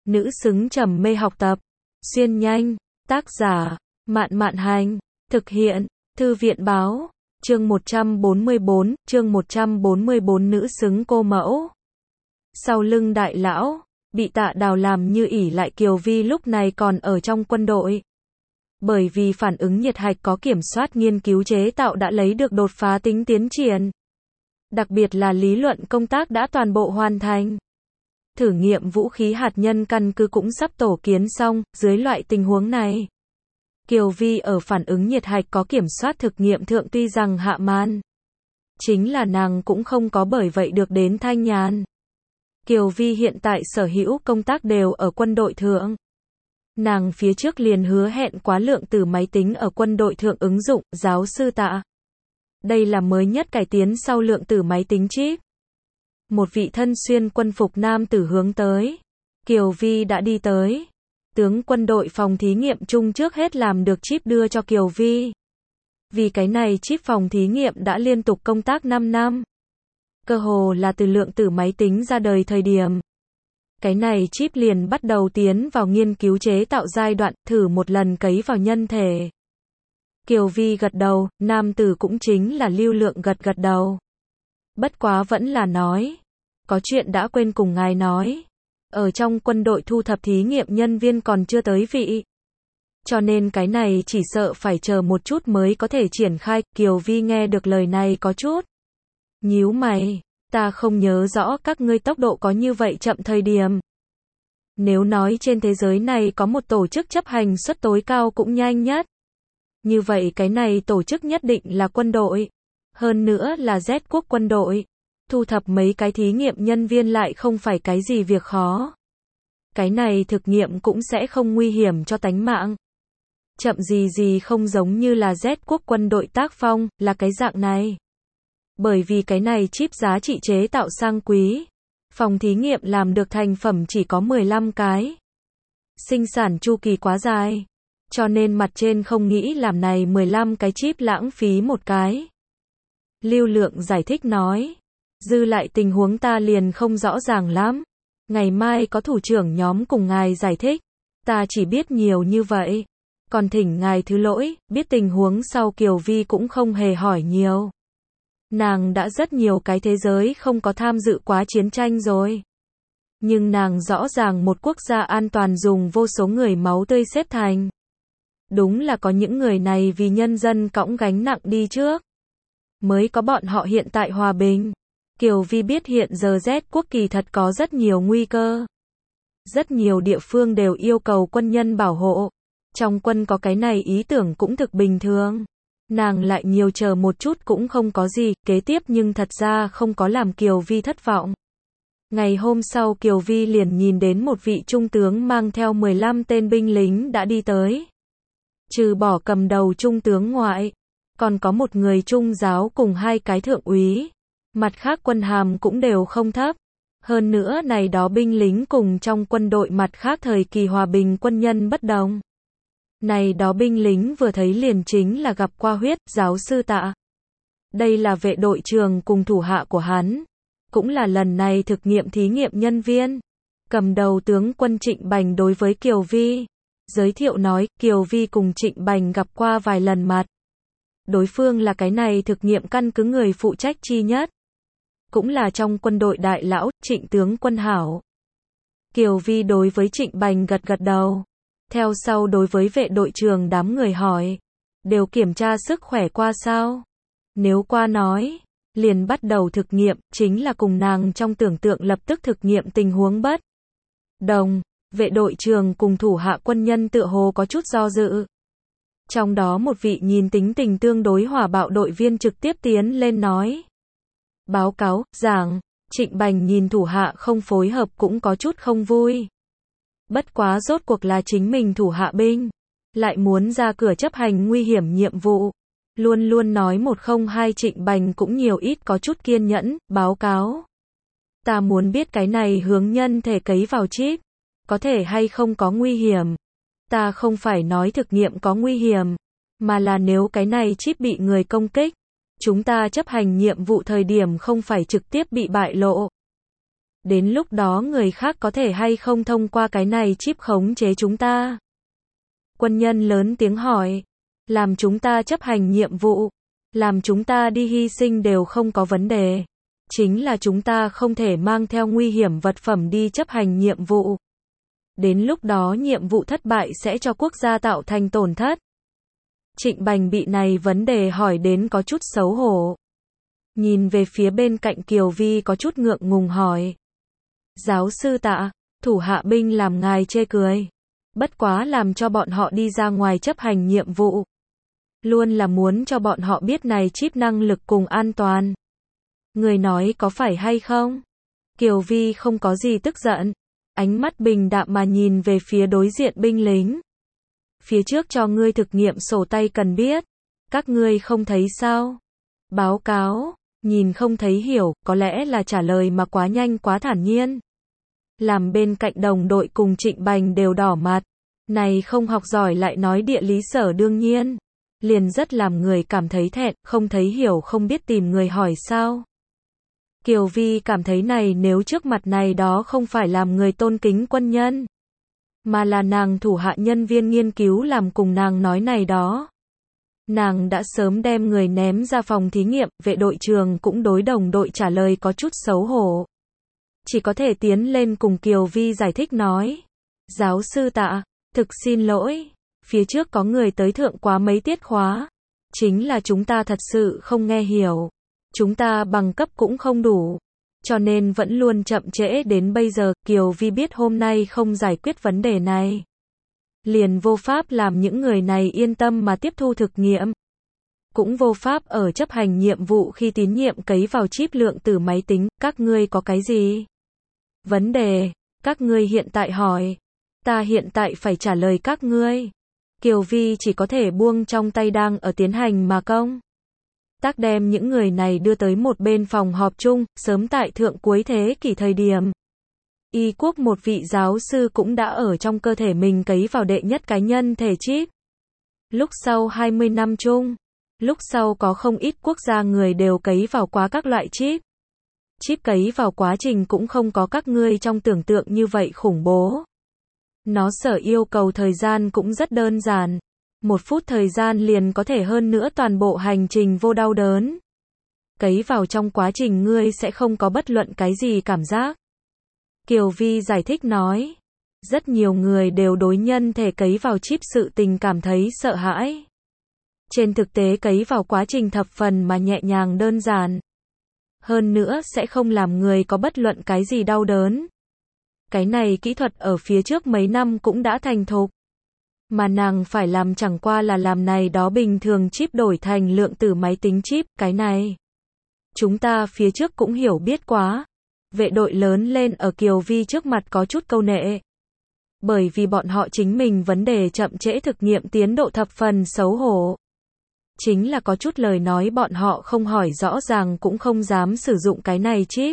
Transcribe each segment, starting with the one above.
Nữ xứng trầm mê học tập. Xuyên nhanh. Tác giả, Mạn Mạn Hành. Thực hiện, Thư viện Báo. Chương 144, chương 144 nữ xứng cô mẫu. Sau lưng đại lão, bị Tạ Đào làm như ỷ lại Kiều Vi lúc này còn ở trong quân đội. Bởi vì phản ứng nhiệt hạch có kiểm soát nghiên cứu chế tạo đã lấy được đột phá tính tiến triển. Đặc biệt là lý luận công tác đã toàn bộ hoàn thành. Thử nghiệm vũ khí hạt nhân căn cứ cũng sắp tổ kiến xong, dưới loại tình huống này. Kiều Vi ở phản ứng nhiệt hạch có kiểm soát thực nghiệm thượng tuy rằng hạ man. Chính là nàng cũng không có bởi vậy được đến thanh nhàn. Kiều Vi hiện tại sở hữu công tác đều ở quân đội thượng. Nàng phía trước liền hứa hẹn quá lượng tử máy tính ở quân đội thượng ứng dụng, giáo sư Tạ. Đây là mới nhất cải tiến sau lượng tử máy tính chip. Một vị thân xuyên quân phục nam tử hướng tới. Kiều Vi đã đi tới. Tướng quân đội phòng thí nghiệm chung trước hết làm được chip đưa cho Kiều Vi. Vì cái này chip phòng thí nghiệm đã liên tục công tác 5 năm. Cơ hồ là từ lượng tử máy tính ra đời thời điểm. Cái này chip liền bắt đầu tiến vào nghiên cứu chế tạo giai đoạn, thử một lần cấy vào nhân thể. Kiều Vi gật đầu, nam tử cũng chính là Lưu Lượng gật đầu. Bất quá vẫn là nói. Có chuyện đã quên cùng ngài nói. Ở trong quân đội thu thập thí nghiệm nhân viên còn chưa tới vị. Cho nên cái này chỉ sợ phải chờ một chút mới có thể triển khai. Kiều Vi nghe được lời này có chút nhíu mày. Ta không nhớ rõ các ngươi tốc độ có như vậy chậm thời điểm. Nếu nói trên thế giới này có một tổ chức chấp hành suất tối cao cũng nhanh nhất. Như vậy cái này tổ chức nhất định là quân đội. Hơn nữa là Z quốc quân đội. Thu thập mấy cái thí nghiệm nhân viên lại không phải cái gì việc khó. Cái này thực nghiệm cũng sẽ không nguy hiểm cho tánh mạng. Chậm gì không giống như là Z quốc quân đội tác phong, là cái dạng này. Bởi vì cái này chip giá trị chế tạo sang quý. Phòng thí nghiệm làm được thành phẩm chỉ có 15 cái. Sinh sản chu kỳ quá dài. Cho nên mặt trên không nghĩ làm này 15 cái chip lãng phí một cái. Lưu Lượng giải thích nói. Dư lại tình huống ta liền không rõ ràng lắm. Ngày mai có thủ trưởng nhóm cùng ngài giải thích. Ta chỉ biết nhiều như vậy. Còn thỉnh ngài thứ lỗi, biết tình huống sau Kiều Vi cũng không hề hỏi nhiều. Nàng đã rất nhiều cái thế giới không có tham dự quá chiến tranh rồi. Nhưng nàng rõ ràng một quốc gia an toàn dùng vô số người máu tươi xếp thành. Đúng là có những người này vì nhân dân cõng gánh nặng đi trước. Mới có bọn họ hiện tại hòa bình. Kiều Vi biết hiện giờ Z quốc kỳ thật có rất nhiều nguy cơ. Rất nhiều địa phương đều yêu cầu quân nhân bảo hộ. Trong quân có cái này ý tưởng cũng thực bình thường. Nàng lại nhiều chờ một chút cũng không có gì, kế tiếp nhưng thật ra không có làm Kiều Vi thất vọng. Ngày hôm sau Kiều Vi liền nhìn đến một vị trung tướng mang theo 15 tên binh lính đã đi tới. Trừ bỏ cầm đầu trung tướng ngoại, còn có một người trung giáo cùng 2 cái thượng úy. Mặt khác quân hàm cũng đều không thấp. Hơn nữa này đó binh lính cùng trong quân đội mặt khác thời kỳ hòa bình quân nhân bất đồng. Này đó binh lính vừa thấy liền chính là gặp qua huyết, giáo sư Tạ. Đây là vệ đội trưởng cùng thủ hạ của hắn. Cũng là lần này thực nghiệm thí nghiệm nhân viên. Cầm đầu tướng quân Trịnh Bành đối với Kiều Vi. Giới thiệu nói, Kiều Vi cùng Trịnh Bành gặp qua vài lần mặt. Đối phương là cái này thực nghiệm căn cứ người phụ trách chi nhất. Cũng là trong quân đội đại lão, Trịnh tướng quân hảo. Kiều Vi đối với Trịnh Bành gật đầu. Theo sau đối với vệ đội trưởng đám người hỏi. Đều kiểm tra sức khỏe qua sao? Nếu qua nói, liền bắt đầu thực nghiệm, chính là cùng nàng trong tưởng tượng lập tức thực nghiệm tình huống bất đồng. Vệ đội trưởng cùng thủ hạ quân nhân tựa hồ có chút do dự. Trong đó một vị nhìn tính tình tương đối hỏa bạo đội viên trực tiếp tiến lên nói. Báo cáo, giảng, Trịnh Bành nhìn thủ hạ không phối hợp cũng có chút không vui. Bất quá rốt cuộc là chính mình thủ hạ binh. Lại muốn ra cửa chấp hành nguy hiểm nhiệm vụ. Luôn luôn nói 102 Trịnh Bành cũng nhiều ít có chút kiên nhẫn, báo cáo. Ta muốn biết cái này hướng nhân thể cấy vào chip. Có thể hay không có nguy hiểm. Ta không phải nói thực nghiệm có nguy hiểm. Mà là nếu cái này chip bị người công kích. Chúng ta chấp hành nhiệm vụ thời điểm không phải trực tiếp bị bại lộ. Đến lúc đó người khác có thể hay không thông qua cái này chip khống chế chúng ta? Quân nhân lớn tiếng hỏi. Làm chúng ta chấp hành nhiệm vụ, làm chúng ta đi hy sinh đều không có vấn đề. Chính là chúng ta không thể mang theo nguy hiểm vật phẩm đi chấp hành nhiệm vụ. Đến lúc đó nhiệm vụ thất bại sẽ cho quốc gia tạo thành tổn thất. Trịnh Bành bị này vấn đề hỏi đến có chút xấu hổ. Nhìn về phía bên cạnh Kiều Vi có chút ngượng ngùng hỏi. Giáo sư Tạ, thủ hạ binh làm ngài chê cười. Bất quá làm cho bọn họ đi ra ngoài chấp hành nhiệm vụ. Luôn là muốn cho bọn họ biết này chip năng lực cùng an toàn. Người nói có phải hay không? Kiều Vi không có gì tức giận. Ánh mắt bình đạm mà nhìn về phía đối diện binh lính. Phía trước cho ngươi thực nghiệm sổ tay cần biết. Các ngươi không thấy sao? Báo cáo, nhìn không thấy hiểu, có lẽ là trả lời mà quá nhanh quá thản nhiên. Làm bên cạnh đồng đội cùng Trịnh Bành đều đỏ mặt. Này không học giỏi lại nói địa lý sở đương nhiên. Liền rất làm người cảm thấy thẹn, không thấy hiểu không biết tìm người hỏi sao. Kiều Vi cảm thấy này nếu trước mặt này đó không phải làm người tôn kính quân nhân, mà là nàng thủ hạ nhân viên nghiên cứu làm cùng nàng nói này đó. Nàng đã sớm đem người ném ra phòng thí nghiệm, vệ đội trưởng cũng đối đồng đội trả lời có chút xấu hổ. Chỉ có thể tiến lên cùng Kiều Vi giải thích nói. Giáo sư Tạ, thực xin lỗi, phía trước có người tới thượng quá mấy tiết khóa. Chính là chúng ta thật sự không nghe hiểu. Chúng ta bằng cấp cũng không đủ. Cho nên vẫn luôn chậm trễ đến bây giờ. Kiều Vi biết hôm nay không giải quyết vấn đề này. Liền vô pháp làm những người này yên tâm mà tiếp thu thực nghiệm. Cũng vô pháp ở chấp hành nhiệm vụ khi tín nhiệm cấy vào chip lượng tử máy tính. Các ngươi có cái gì? Vấn đề, các ngươi hiện tại hỏi. Ta hiện tại phải trả lời các ngươi. Kiều Vi chỉ có thể buông trong tay đang ở tiến hành mà công tác đem những người này đưa tới một bên phòng họp chung, sớm tại thượng cuối thế kỷ thời điểm. Y quốc một vị giáo sư cũng đã ở trong cơ thể mình cấy vào đệ nhất cá nhân thể chip. Lúc sau 20 năm chung, lúc sau có không ít quốc gia người đều cấy vào quá các loại chip. Chip cấy vào quá trình cũng không có các ngươi trong tưởng tượng như vậy khủng bố. Nó sở yêu cầu thời gian cũng rất đơn giản. 1 phút thời gian liền có thể hơn nữa toàn bộ hành trình vô đau đớn. Cấy vào trong quá trình ngươi sẽ không có bất luận cái gì cảm giác. Kiều Vi giải thích nói. Rất nhiều người đều đối nhân thể cấy vào chip sự tình cảm thấy sợ hãi. Trên thực tế cấy vào quá trình thập phần mà nhẹ nhàng đơn giản. Hơn nữa sẽ không làm người có bất luận cái gì đau đớn. Cái này kỹ thuật ở phía trước mấy năm cũng đã thành thục. Mà nàng phải làm chẳng qua là làm này đó bình thường chip đổi thành lượng tử máy tính chip, cái này. Chúng ta phía trước cũng hiểu biết quá. Vệ đội lớn lên ở Kiều Vi trước mặt có chút câu nệ. Bởi vì bọn họ chính mình vấn đề chậm trễ thực nghiệm tiến độ thập phần xấu hổ. Chính là có chút lời nói bọn họ không hỏi rõ ràng cũng không dám sử dụng cái này chip.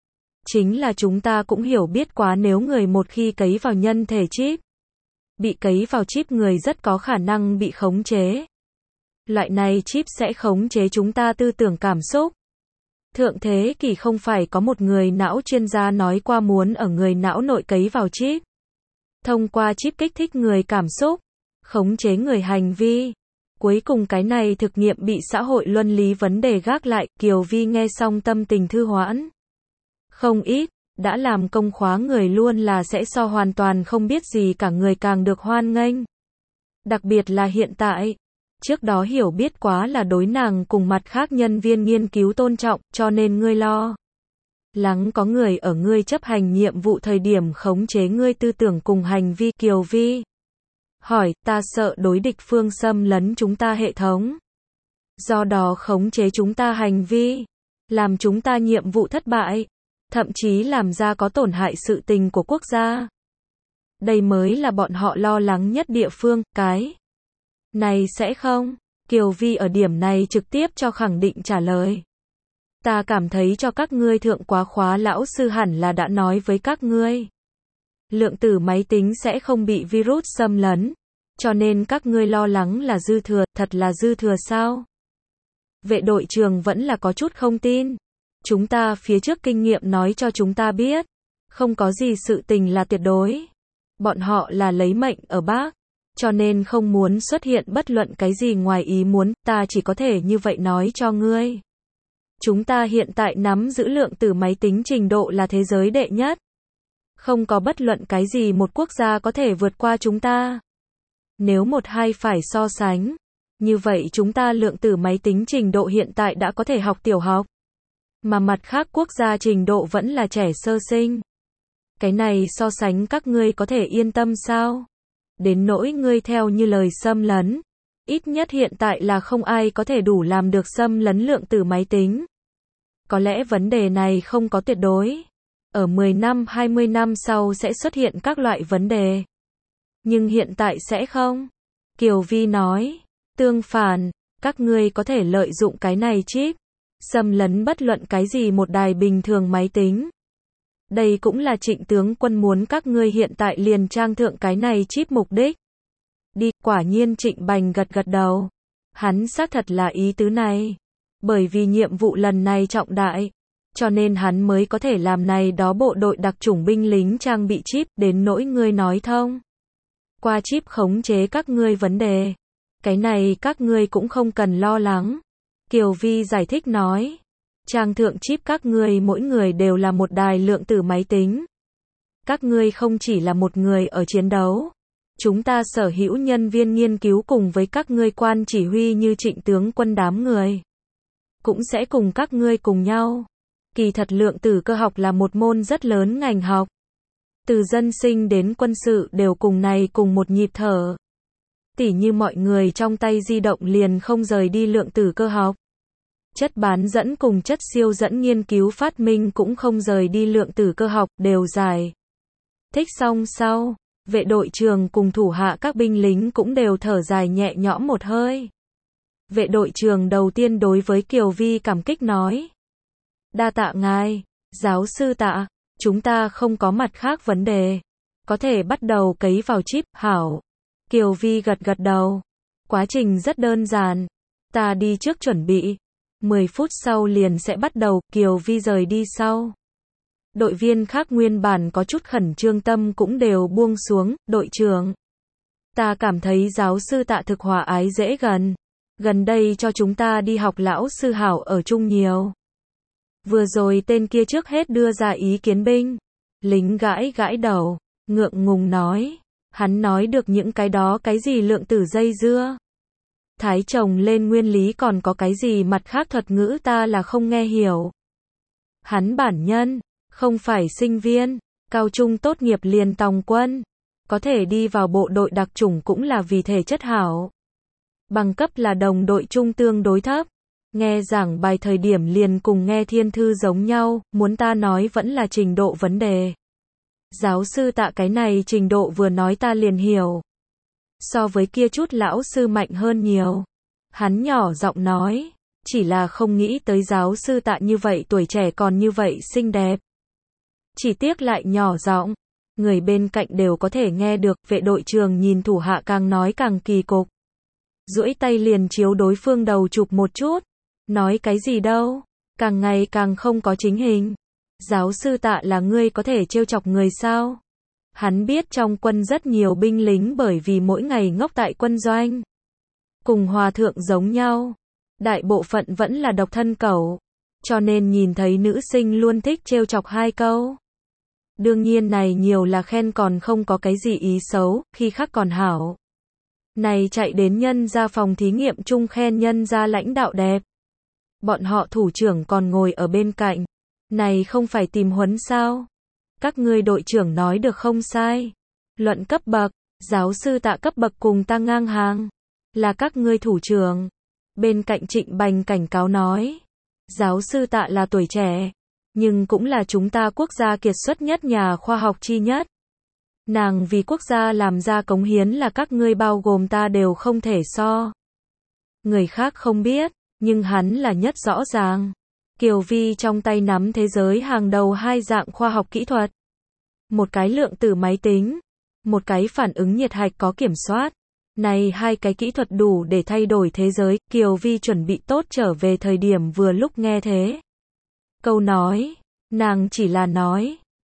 Chính là chúng ta cũng hiểu biết quá nếu người một khi cấy vào nhân thể chip. Bị cấy vào chip người rất có khả năng bị khống chế. Loại này chip sẽ khống chế chúng ta tư tưởng cảm xúc. Thượng thế kỷ không phải có một người não chuyên gia nói qua muốn ở người não nội cấy vào chip. Thông qua chip kích thích người cảm xúc, khống chế người hành vi. Cuối cùng cái này thực nghiệm bị xã hội luân lý vấn đề gác lại, Kiều Vi nghe xong tâm tình thư hoãn. Không ít, đã làm công khóa người luôn là sẽ so hoàn toàn không biết gì cả người càng được hoan nghênh. Đặc biệt là hiện tại. Trước đó hiểu biết quá là đối nàng cùng mặt khác nhân viên nghiên cứu tôn trọng, cho nên ngươi lo lắng có người ở ngươi chấp hành nhiệm vụ thời điểm khống chế ngươi tư tưởng cùng hành vi. Kiều Vi hỏi, ta sợ đối địch phương xâm lấn chúng ta hệ thống. Do đó khống chế chúng ta hành vi, làm chúng ta nhiệm vụ thất bại, thậm chí làm ra có tổn hại sự tình của quốc gia. Đây mới là bọn họ lo lắng nhất địa phương, cái này sẽ không. Kiều Vi ở điểm này trực tiếp cho khẳng định trả lời. Ta cảm thấy cho các ngươi thượng quá khóa lão sư hẳn là đã nói với các ngươi. Lượng tử máy tính sẽ không bị virus xâm lấn. Cho nên các ngươi lo lắng là dư thừa, thật là dư thừa sao? Vệ đội trưởng vẫn là có chút không tin. Chúng ta phía trước kinh nghiệm nói cho chúng ta biết. Không có gì sự tình là tuyệt đối. Bọn họ là lấy mệnh ở bác, cho nên không muốn xuất hiện bất luận cái gì ngoài ý muốn, ta chỉ có thể như vậy nói cho ngươi. Chúng ta hiện tại nắm giữ lượng tử máy tính trình độ là thế giới đệ nhất. Không có bất luận cái gì một quốc gia có thể vượt qua chúng ta. Nếu một hai phải so sánh, như vậy chúng ta lượng tử máy tính trình độ hiện tại đã có thể học tiểu học. Mà mặt khác quốc gia trình độ vẫn là trẻ sơ sinh. Cái này so sánh các ngươi có thể yên tâm sao? Đến nỗi ngươi theo như lời xâm lấn. Ít nhất hiện tại là không ai có thể đủ làm được xâm lấn lượng tử máy tính. Có lẽ vấn đề này không có tuyệt đối. Ở 10 năm 20 năm sau sẽ xuất hiện các loại vấn đề. Nhưng hiện tại sẽ không. Kiều Vi nói. Tương phản, các ngươi có thể lợi dụng cái này chip. Xâm lấn bất luận cái gì một đài bình thường máy tính. Đây cũng là Trịnh tướng quân muốn các ngươi hiện tại liền trang thượng cái này chip mục đích. Đi, quả nhiên Trịnh Bành gật gật đầu. Hắn xác thật là ý tứ này. Bởi vì nhiệm vụ lần này trọng đại, cho nên hắn mới có thể làm này đó bộ đội đặc chủng binh lính trang bị chip, đến nỗi ngươi nói thông. Qua chip khống chế các ngươi vấn đề. Cái này các ngươi cũng không cần lo lắng. Kiều Vi giải thích nói. Trang thượng chip các ngươi mỗi người đều là một đài lượng tử máy tính. Các ngươi không chỉ là một người ở chiến đấu. Chúng ta sở hữu nhân viên nghiên cứu cùng với các ngươi quan chỉ huy như Trịnh tướng quân đám người. Cũng sẽ cùng các ngươi cùng nhau. Kỳ thật lượng tử cơ học là một môn rất lớn ngành học. Từ dân sinh đến quân sự đều cùng này cùng một nhịp thở. Tỉ như mọi người trong tay di động liền không rời đi lượng tử cơ học. Chất bán dẫn cùng chất siêu dẫn nghiên cứu phát minh cũng không rời đi lượng tử cơ học, đều giải thích xong sau, vệ đội trưởng cùng thủ hạ các binh lính cũng đều thở dài nhẹ nhõm một hơi. Vệ đội trưởng đầu tiên đối với Kiều Vi cảm kích nói. Đa tạ ngài, giáo sư Tạ, chúng ta không có mặt khác vấn đề. Có thể bắt đầu cấy vào chip, hảo. Kiều Vi gật gật đầu. Quá trình rất đơn giản. Ta đi trước chuẩn bị. 10 phút sau liền sẽ bắt đầu, Kiều Vi rời đi sau. Đội viên khác nguyên bản có chút khẩn trương tâm cũng đều buông xuống, đội trưởng. Ta cảm thấy giáo sư Tạ thực hòa ái dễ gần. Gần đây cho chúng ta đi học lão sư hảo ở chung nhiều. Vừa rồi tên kia trước hết đưa ra ý kiến binh. Lính gãi gãi đầu, ngượng ngùng nói. Hắn nói được những cái đó cái gì lượng tử dây dưa. Thái chồng lên nguyên lý còn có cái gì mặt khác thuật ngữ ta là không nghe hiểu. Hắn bản nhân, không phải sinh viên, cao trung tốt nghiệp liền tòng quân. Có thể đi vào bộ đội đặc chủng cũng là vì thể chất hảo. Bằng cấp là đồng đội trung tương đối thấp. Nghe giảng bài thời điểm liền cùng nghe thiên thư giống nhau, muốn ta nói vẫn là trình độ vấn đề. Giáo sư Tạ cái này trình độ vừa nói ta liền hiểu. So với kia chút lão sư mạnh hơn nhiều. Hắn nhỏ giọng nói, chỉ là không nghĩ tới giáo sư Tạ như vậy tuổi trẻ còn như vậy xinh đẹp. Chỉ tiếc lại nhỏ giọng, người bên cạnh đều có thể nghe được, vệ đội trưởng nhìn thủ hạ càng nói càng kỳ cục. Duỗi tay liền chiếu đối phương đầu chụp một chút. Nói cái gì đâu, càng ngày càng không có chính hình. Giáo sư Tạ là ngươi có thể trêu chọc người sao? Hắn biết trong quân rất nhiều binh lính bởi vì mỗi ngày ngốc tại quân doanh. Cùng hòa thượng giống nhau. Đại bộ phận vẫn là độc thân cẩu. Cho nên nhìn thấy nữ sinh luôn thích trêu chọc hai câu. Đương nhiên này nhiều là khen còn không có cái gì ý xấu, khi khác còn hảo. Này chạy đến nhân ra phòng thí nghiệm chung khen nhân ra lãnh đạo đẹp. Bọn họ thủ trưởng còn ngồi ở bên cạnh. Này không phải tìm huấn sao? Các ngươi đội trưởng nói được không sai. Luận cấp bậc, giáo sư Tạ cấp bậc cùng ta ngang hàng. Là các ngươi thủ trưởng. Bên cạnh Trịnh Bành cảnh cáo nói. Giáo sư Tạ là tuổi trẻ. Nhưng cũng là chúng ta quốc gia kiệt xuất nhất nhà khoa học chi nhất. Nàng vì quốc gia làm ra cống hiến là các ngươi bao gồm ta đều không thể so. Người khác không biết, nhưng hắn là nhất rõ ràng. Kiều Vi trong tay nắm thế giới hàng đầu hai dạng khoa học kỹ thuật. Một cái lượng tử máy tính, một cái phản ứng nhiệt hạch có kiểm soát. Này hai cái kỹ thuật đủ để thay đổi thế giới, Kiều Vi chuẩn bị tốt trở về thời điểm vừa lúc nghe thế. Câu nói, nàng chỉ là nói,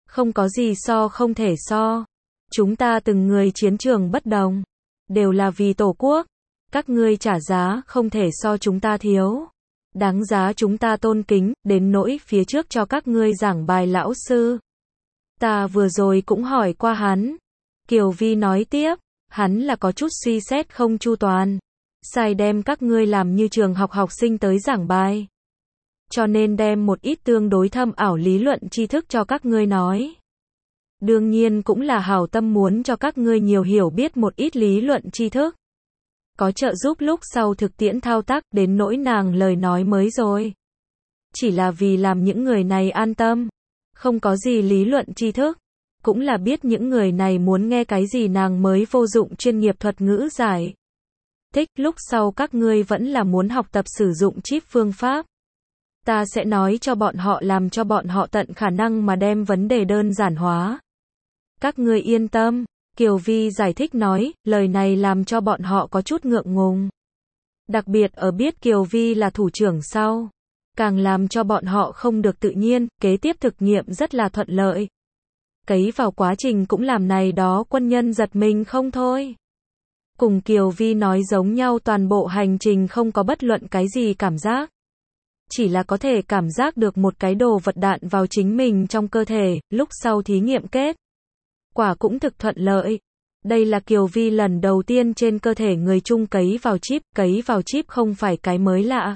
Không có gì so không thể so. Chúng ta từng người chiến trường bất đồng. Đều là vì Tổ quốc. Các ngươi trả giá không thể so chúng ta thiếu. Đáng giá chúng ta tôn kính, đến nỗi phía trước cho các ngươi giảng bài lão sư. Ta vừa rồi cũng hỏi qua hắn. Kiều Vi nói tiếp, hắn là có chút suy xét không chu toàn. Sai đem các ngươi làm như trường học học sinh tới giảng bài. Cho nên đem một ít tương đối thâm ảo lý luận tri thức cho các ngươi nói. Đương nhiên cũng là hảo tâm muốn cho các ngươi nhiều hiểu biết một ít lý luận tri thức. Có trợ giúp lúc sau thực tiễn thao tác, đến nỗi nàng lời nói mới rồi. Chỉ là vì làm những người này an tâm. Không có gì lý luận tri thức. Cũng là biết những người này muốn nghe cái gì nàng mới vô dụng chuyên nghiệp thuật ngữ giải. Thích, lúc sau các ngươi vẫn là muốn học tập sử dụng chip phương pháp. Ta sẽ nói cho bọn họ làm cho bọn họ tận khả năng mà đem vấn đề đơn giản hóa. Các ngươi yên tâm. Kiều Vi giải thích nói, lời này làm cho bọn họ có chút ngượng ngùng. Đặc biệt ở biết Kiều Vi là thủ trưởng sau. Càng làm cho bọn họ không được tự nhiên, kế tiếp thực nghiệm rất là thuận lợi. Cấy vào quá trình cũng làm này đó quân nhân giật mình không thôi. Cùng Kiều Vi nói giống nhau toàn bộ hành trình không có bất luận cái gì cảm giác. Chỉ là có thể cảm giác được một cái đồ vật đạn vào chính mình trong cơ thể, lúc sau thí nghiệm kết. Quả cũng thực thuận lợi. Đây là Kiều Vi lần đầu tiên trên cơ thể người chung cấy vào chip không phải cái mới lạ.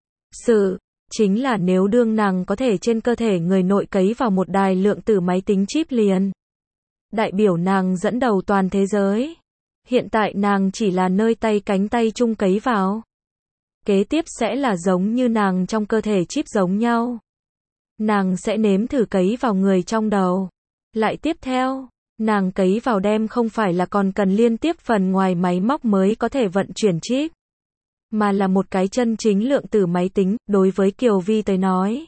Chính là nếu đương nàng có thể trên cơ thể người nội cấy vào một đài lượng tử máy tính chip liền. Đại biểu nàng dẫn đầu toàn thế giới. Hiện tại nàng chỉ là nơi tay cánh tay chung cấy vào. Kế tiếp sẽ là giống như nàng trong cơ thể chip giống nhau. Nàng sẽ nếm thử cấy vào người trong đầu. Lại tiếp theo, nàng cấy vào đem không phải là còn cần liên tiếp phần ngoài máy móc mới có thể vận chuyển chip. Mà là một cái chân chính lượng tử máy tính, đối với Kiều Vi tới nói.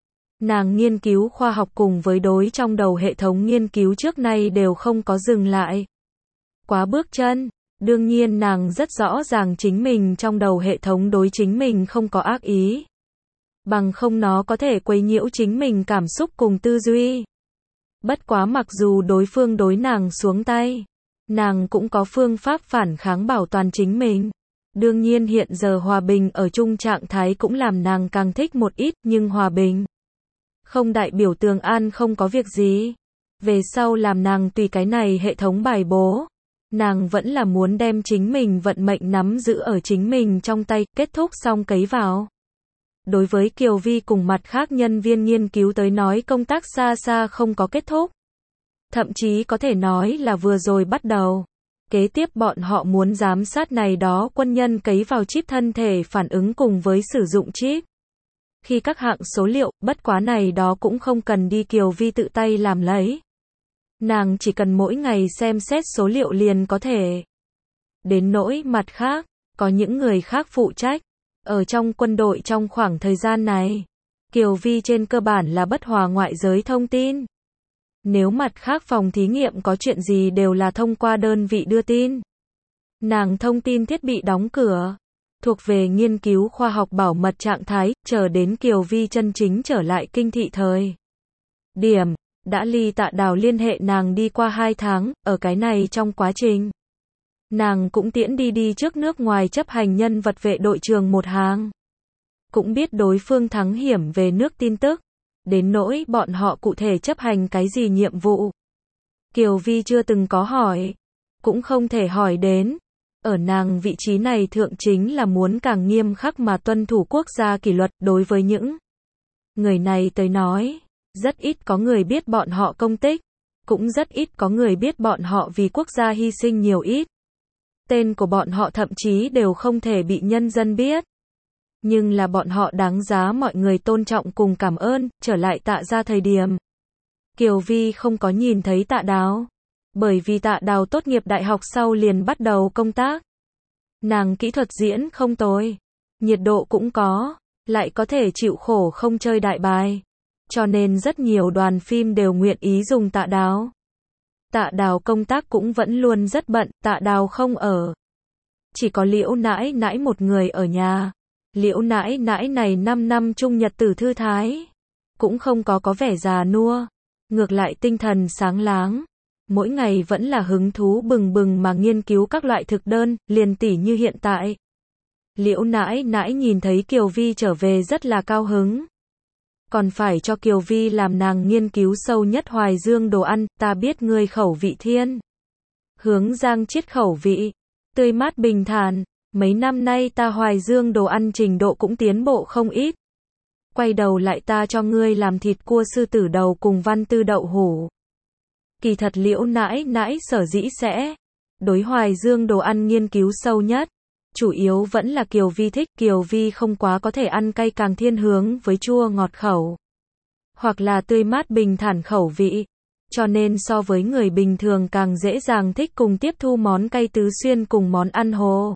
Nàng nghiên cứu khoa học cùng với đối trong đầu hệ thống nghiên cứu trước nay đều không có dừng lại. Quá bước chân, đương nhiên nàng rất rõ ràng chính mình trong đầu hệ thống đối chính mình không có ác ý. Bằng không nó có thể quấy nhiễu chính mình cảm xúc cùng tư duy. Bất quá mặc dù đối phương đối nàng xuống tay, nàng cũng có phương pháp phản kháng bảo toàn chính mình. Đương nhiên hiện giờ hòa bình ở chung trạng thái cũng làm nàng càng thích một ít, nhưng hòa bình không đại biểu Tường An không có việc gì. Về sau làm nàng tùy cái này hệ thống bài bố. Nàng vẫn là muốn đem chính mình vận mệnh nắm giữ ở chính mình trong tay, kết thúc xong cấy vào. Đối với Kiều Vi cùng mặt khác nhân viên nghiên cứu tới nói công tác xa xa không có kết thúc. Thậm chí có thể nói là vừa rồi bắt đầu. Kế tiếp bọn họ muốn giám sát này đó quân nhân cấy vào chip thân thể phản ứng cùng với sử dụng chip. Khi các hạng số liệu, bất quá này đó cũng không cần đi Kiều Vi tự tay làm lấy. Nàng chỉ cần mỗi ngày xem xét số liệu liền có thể. Đến nỗi mặt khác, có những người khác phụ trách. Ở trong quân đội trong khoảng thời gian này, Kiều Vi trên cơ bản là bất hòa ngoại giới thông tin. Nếu mặt khác phòng thí nghiệm có chuyện gì đều là thông qua đơn vị đưa tin. Nàng thông tin thiết bị đóng cửa, thuộc về nghiên cứu khoa học bảo mật trạng thái, chờ đến Kiều Vi chân chính trở lại kinh thị thời điểm, đã ly Tạ Đào liên hệ nàng đi qua 2 tháng, ở cái này trong quá trình. Nàng cũng tiễn đi trước nước ngoài chấp hành nhân vật vệ đội trường một hàng. Cũng biết đối phương thắng hiểm về nước tin tức. Đến nỗi bọn họ cụ thể chấp hành cái gì nhiệm vụ. Kiều Vi chưa từng có hỏi. Cũng không thể hỏi đến. Ở nàng vị trí này thượng chính là muốn càng nghiêm khắc mà tuân thủ quốc gia kỷ luật đối với những người này tới nói. Rất ít có người biết bọn họ công tích. Cũng rất ít có người biết bọn họ vì quốc gia hy sinh nhiều ít. Tên của bọn họ thậm chí đều không thể bị nhân dân biết. Nhưng là bọn họ đáng giá mọi người tôn trọng cùng cảm ơn. Trở lại Tạ ra thời điểm, Kiều Vi không có nhìn thấy Tạ Đào. Bởi vì Tạ Đào tốt nghiệp đại học sau liền bắt đầu công tác. Nàng kỹ thuật diễn không tồi, nhiệt độ cũng có, lại có thể chịu khổ không chơi đại bài. Cho nên rất nhiều đoàn phim đều nguyện ý dùng Tạ Đào. Tạ Đào công tác cũng vẫn luôn rất bận, Tạ Đào không ở. Chỉ có Liễu nãi nãi một người ở nhà. Liễu nãi nãi này 5 năm chung nhật tử thư thái. Cũng không có vẻ già nua. ngược lại tinh thần sáng láng. Mỗi ngày vẫn là hứng thú bừng bừng mà nghiên cứu các loại thực đơn, liền tỉ như hiện tại. Liễu nãi nãi nhìn thấy Kiều Vi trở về rất là cao hứng. Còn phải cho Kiều Vi làm nàng nghiên cứu sâu nhất Hoài Dương đồ ăn, ta biết ngươi khẩu vị thiên. Hướng Giang Chiết khẩu vị, tươi mát bình thản, mấy năm nay ta Hoài Dương đồ ăn trình độ cũng tiến bộ không ít. Quay đầu lại ta cho ngươi làm thịt cua sư tử đầu cùng văn tư đậu hủ. Kỳ thật Liễu nãi nãi sở dĩ sẽ đối Hoài Dương đồ ăn nghiên cứu sâu nhất, chủ yếu vẫn là Kiều Vi thích. Kiều Vi không quá có thể ăn cay, càng thiên hướng với chua ngọt khẩu, hoặc là tươi mát bình thản khẩu vị, cho nên so với người bình thường càng dễ dàng thích cùng tiếp thu món cay tứ xuyên cùng món ăn Hồ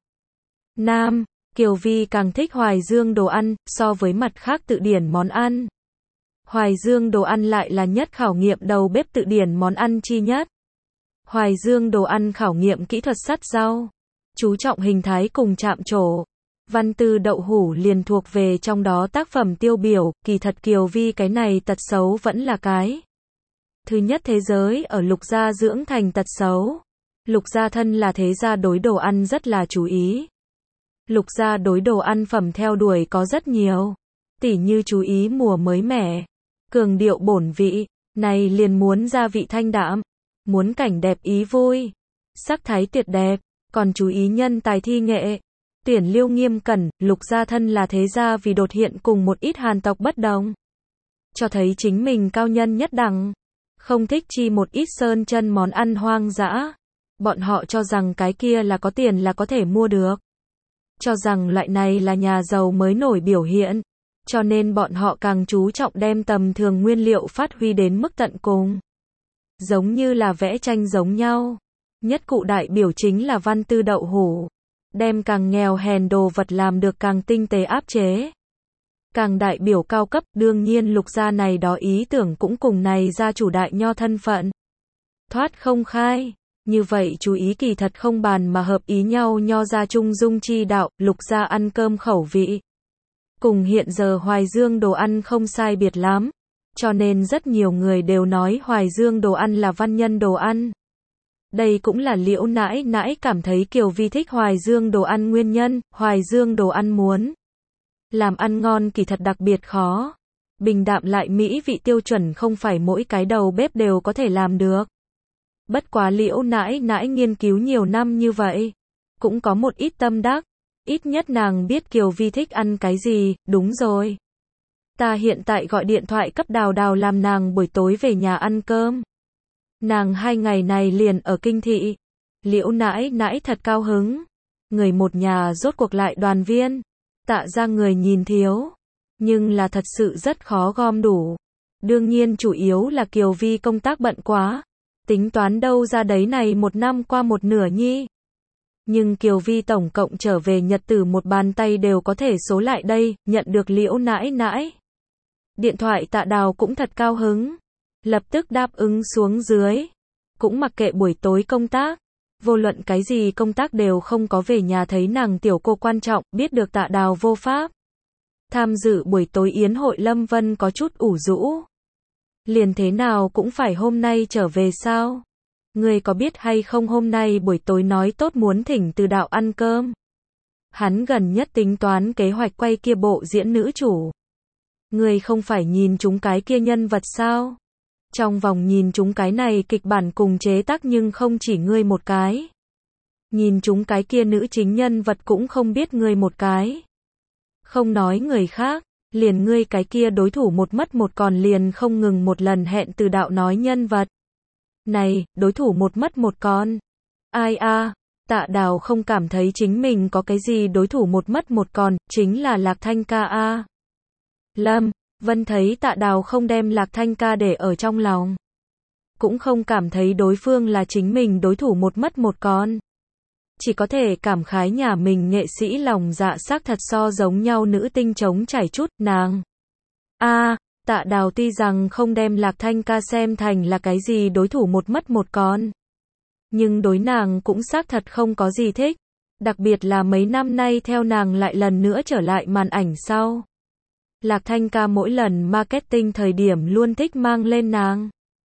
Nam. Kiều Vi càng thích Hoài Dương đồ ăn, so với mặt khác tự điển món ăn. Hoài Dương đồ ăn lại là nhất khảo nghiệm đầu bếp tự điển món ăn chi nhất. Hoài Dương đồ ăn khảo nghiệm kỹ thuật sắt rau, chú trọng hình thái cùng chạm trổ. Văn tư đậu hủ liền thuộc về trong đó tác phẩm tiêu biểu. Kỳ thật Kiều Vi cái này tật xấu vẫn là cái thứ nhất thế giới ở Lục gia dưỡng thành tật xấu. Lục gia thân là thế gia đối đồ ăn rất là chú ý. Lục gia đối đồ ăn phẩm theo đuổi có rất nhiều, tỉ như chú ý mùa mới mẻ, cường điệu bổn vị, này liền muốn gia vị thanh đạm, muốn cảnh đẹp ý vui, sắc thái tuyệt đẹp, còn chú ý nhân tài thi nghệ, tuyển liêu nghiêm cẩn. Lục gia thân là thế gia vì đột hiện cùng một ít Hàn tộc bất đồng, cho thấy chính mình cao nhân nhất đẳng, không thích chi một ít sơn chân món ăn hoang dã. Bọn họ cho rằng cái kia là có tiền là có thể mua được, cho rằng loại này là nhà giàu mới nổi biểu hiện, cho nên bọn họ càng chú trọng đem tầm thường nguyên liệu phát huy đến mức tận cùng. Giống như là vẽ tranh giống nhau. Nhất cụ đại biểu chính là văn tư đậu hủ. Đem càng nghèo hèn đồ vật làm được càng tinh tế áp chế. Càng đại biểu cao cấp, đương nhiên Lục gia này đó ý tưởng cũng cùng này gia chủ đại nho thân phận thoát không khai. Như vậy chú ý kỳ thật không bàn mà hợp ý nhau. Nho gia trung dung chi đạo, Lục gia ăn cơm khẩu vị cùng hiện giờ Hoài Dương đồ ăn không sai biệt lắm, cho nên rất nhiều người đều nói Hoài Dương đồ ăn là văn nhân đồ ăn. Đây cũng là Liễu nãi nãi cảm thấy Kiều Vi thích Hoài Dương đồ ăn nguyên nhân. Hoài Dương đồ ăn muốn làm ăn ngon kỳ thật đặc biệt khó. Bình đạm lại mỹ vị tiêu chuẩn không phải mỗi cái đầu bếp đều có thể làm được. Bất quá Liễu nãi nãi nghiên cứu nhiều năm như vậy, cũng có một ít tâm đắc. Ít nhất nàng biết Kiều Vi thích ăn cái gì. Đúng rồi, ta hiện tại gọi điện thoại cấp Đào Đào làm nàng buổi tối về nhà ăn cơm. Nàng 2 ngày này liền ở kinh thị. Liễu nãi nãi thật cao hứng. Người một nhà rốt cuộc lại đoàn viên. Tạ ra người nhìn thiếu, nhưng là thật sự rất khó gom đủ. Đương nhiên chủ yếu là Kiều Vi công tác bận quá, tính toán đâu ra đấy này 1 năm qua một nửa nhi. Nhưng Kiều Vi tổng cộng trở về nhật tử một bàn tay đều có thể số lại đây. Nhận được Liễu nãi nãi điện thoại, Tạ Đào cũng thật cao hứng, lập tức đáp ứng xuống dưới. Cũng mặc kệ buổi tối công tác, vô luận cái gì công tác đều không có về nhà thấy nàng tiểu cô quan trọng. Biết được Tạ Đào vô pháp tham dự buổi tối yến hội, Lâm Vân có chút ủ rũ. Liền thế nào cũng phải hôm nay trở về sao? Ngươi có biết hay không hôm nay buổi tối nói tốt muốn thỉnh Từ Đạo ăn cơm. Hắn gần nhất tính toán kế hoạch quay kia bộ diễn nữ chủ. Ngươi không phải nhìn chúng cái kia nhân vật sao? Trong vòng nhìn chúng cái này kịch bản cùng chế tác nhưng không chỉ ngươi một cái. Nhìn chúng cái kia nữ chính nhân vật cũng không biết ngươi một cái. Không nói người khác, liền ngươi cái kia đối thủ một mất một còn liền không ngừng một lần hẹn Từ Đạo nói nhân vật. Này, đối thủ một mất một còn. Ai a? Tạ Đào không cảm thấy chính mình có cái gì đối thủ một mất một còn, chính là Lạc Thanh ca a. Lâm Vân thấy Tạ Đào không đem Lạc Thanh ca để ở trong lòng, cũng không cảm thấy đối phương là chính mình đối thủ một mất một còn. Chỉ có thể cảm khái nhà mình nghệ sĩ lòng dạ xác thật so giống nhau nữ tinh trống trải chút. Nàng Tạ Đào tuy rằng không đem Lạc Thanh ca xem thành là cái gì đối thủ một mất một còn, nhưng đối nàng cũng xác thật không có gì thích. Đặc biệt là mấy năm nay theo nàng lại lần nữa trở lại màn ảnh sau. Lạc Thanh ca mỗi lần marketing thời điểm luôn thích mang lên nàng.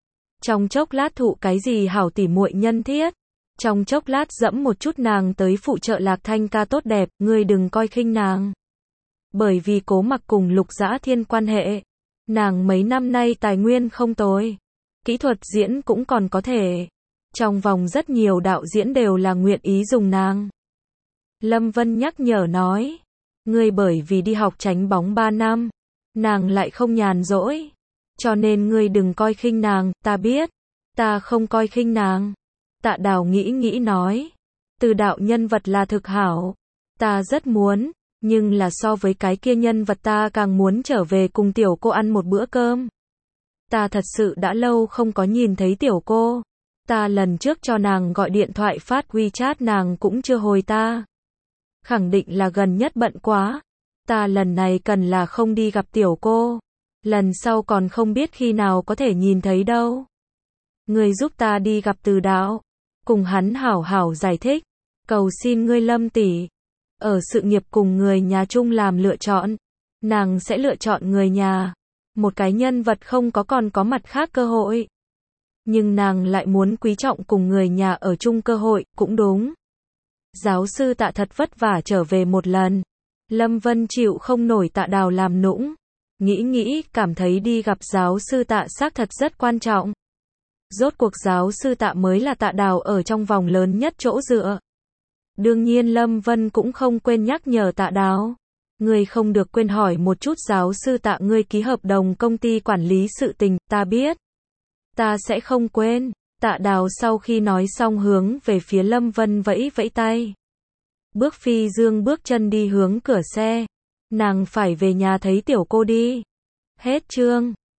Trong chốc lát thụ cái gì hảo tỉ muội nhân thiết. Trong chốc lát dẫm một chút nàng tới phụ trợ Lạc Thanh ca tốt đẹp, ngươi đừng coi khinh nàng. Bởi vì Cố Mặc cùng Lục Dã Thiên quan hệ, nàng mấy năm nay tài nguyên không tồi, kỹ thuật diễn cũng còn có thể. Trong vòng rất nhiều đạo diễn đều là nguyện ý dùng nàng. Lâm Vân nhắc nhở nói, ngươi bởi vì đi học tránh bóng 3 năm, nàng lại không nhàn rỗi, cho nên ngươi đừng coi khinh nàng, ta biết, ta không coi khinh nàng. Tạ Đào nghĩ nghĩ nói, Từ đạo nhân vật là thực hảo, ta rất muốn, nhưng là so với cái kia nhân vật ta càng muốn trở về cùng tiểu cô ăn một bữa cơm. Ta thật sự đã lâu không có nhìn thấy tiểu cô, ta lần trước cho nàng gọi điện thoại phát WeChat nàng cũng chưa hồi ta. Khẳng định là gần nhất bận quá, ta lần này cần là không đi gặp tiểu cô, lần sau còn không biết khi nào có thể nhìn thấy đâu. Ngươi giúp ta đi gặp Từ đạo, cùng hắn hảo hảo giải thích, cầu xin ngươi Lâm tỷ. Ở sự nghiệp cùng người nhà chung làm lựa chọn, nàng sẽ lựa chọn người nhà. Một cái nhân vật không có còn có mặt khác cơ hội, nhưng nàng lại muốn quý trọng cùng người nhà ở chung cơ hội, cũng đúng. Giáo sư Tạ thật vất vả trở về một lần, Lâm Vân chịu không nổi Tạ Đào làm nũng, nghĩ cảm thấy đi gặp giáo sư Tạ xác thật rất quan trọng. Rốt cuộc giáo sư Tạ mới là Tạ Đào ở trong vòng lớn nhất chỗ dựa. Đương nhiên Lâm Vân cũng không quên nhắc nhở Tạ Đào, ngươi không được quên hỏi một chút giáo sư Tạ ngươi ký hợp đồng công ty quản lý sự tình, ta biết. Ta sẽ không quên. Tạ Đào sau khi nói xong hướng về phía Lâm Vân vẫy vẫy tay. Bước phi dương bước chân đi hướng cửa xe. Nàng phải về nhà thấy tiểu cô đi. Hết chương.